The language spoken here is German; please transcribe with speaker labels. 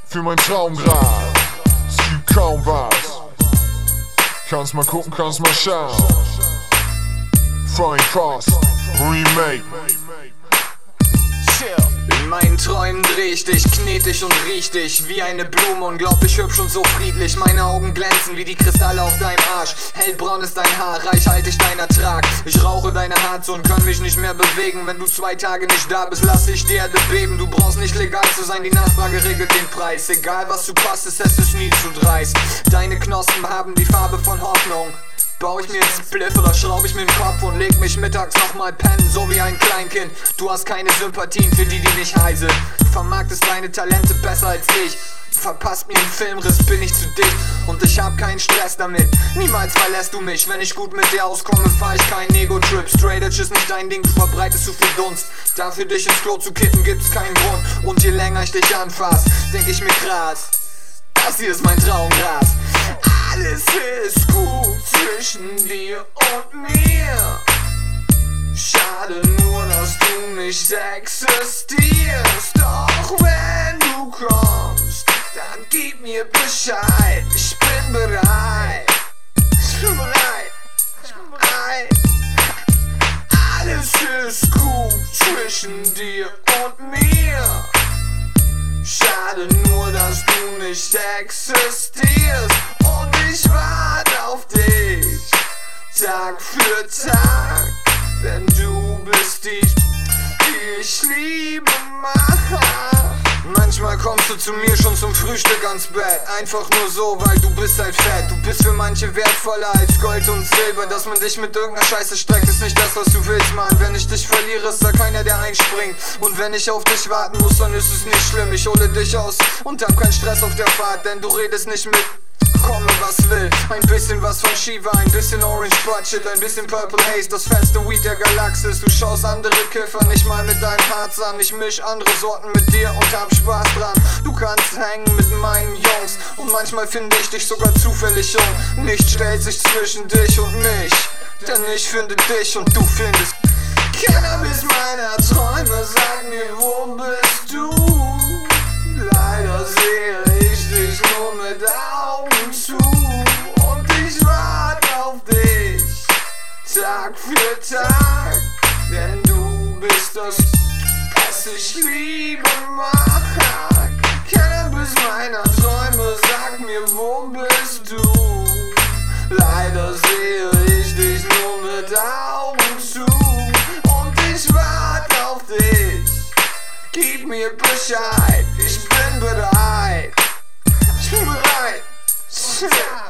Speaker 1: für mein Traumgrad. Es gibt kaum was. Kannst mal gucken, kannst mal schauen. Flying Fast Remake.
Speaker 2: In meinen Träumen dreh ich dich, knet dich und riech dich wie eine Blume, unglaublich hübsch und so friedlich. Meine Augen glänzen wie die Kristalle auf deinem Arsch. Hellbraun ist dein Haar, reichhaltig dein Ertrag. Ich rauche deine Harze und kann mich nicht mehr bewegen. Wenn du 2 Tage nicht da bist, lass ich die Erde beben. Du brauchst nicht legal zu sein, die Nachfrage regelt den Preis. Egal was du kostest, es ist nie zu dreist. Deine Knospen haben die Farbe von Hoffnung. Bau ich mir einen Spliff oder schraub ich mir den Kopf und leg mich mittags nochmal pennen, so wie ein Kleinkind. Du hast keine Sympathien für die, die nicht heiße. Du vermarktest deine Talente besser als ich. Du verpasst mir einen Filmriss, bin ich zu dick und ich hab keinen Stress damit. Niemals verlässt du mich, wenn ich gut mit dir auskomme, fahr ich keinen Ego-Trip. Straight Edge ist nicht dein Ding, du verbreitest zu viel Dunst. Dafür dich ins Klo zu kippen, gibt's keinen Grund. Und je länger ich dich anfass, denk ich mir krass, das hier ist mein Traumgras. Alles ist gut zwischen dir und mir. Schade nur, dass du nicht existierst. Doch wenn du kommst, dann gib mir Bescheid. Ich bin bereit. Ich bin bereit. Ich bin bereit. Alles ist gut zwischen dir und mir. Schade nur, dass du nicht existierst. Und ich warte auf dich, Tag für Tag. Denn du bist die ich liebe, Mann. Manchmal kommst du zu mir schon zum Frühstück ans Bett. Einfach nur so, weil du bist halt fett. Du bist für manche wertvoller als Gold und Silber. Dass man dich mit irgendeiner Scheiße streckt, ist nicht das, was du willst, Mann. Wenn ich dich verliere, ist da keiner, der einspringt. Und wenn ich auf dich warten muss, dann ist es nicht schlimm. Ich hole dich aus und hab keinen Stress auf der Fahrt, denn du redest nicht mit. Komme was will, ein bisschen was von Shiva, ein bisschen Orange Budget, ein bisschen Purple Haze, das feste Weed der Galaxis. Du schaust andere Kiffer nicht mal mit deinem Herz an. Ich misch andere Sorten mit dir und hab Spaß dran. Du kannst hängen mit meinen Jungs und manchmal finde ich dich sogar zufällig um. Nichts stellt sich zwischen dich und mich, denn ich finde dich und du findest Cannabis meiner Träume. Sag mir, wo bist du? Leider sehe ich dich nur mit Augen zu. Und ich warte auf dich, Tag für Tag. Denn du bist das, was ich liebe, mag. Cannabis meiner Träume, sag mir, wo bist du? Leider sehe ich dich nur mit Augen zu. Und ich warte auf dich, gib mir Bescheid, ich bin bereit. Ich bin bereit.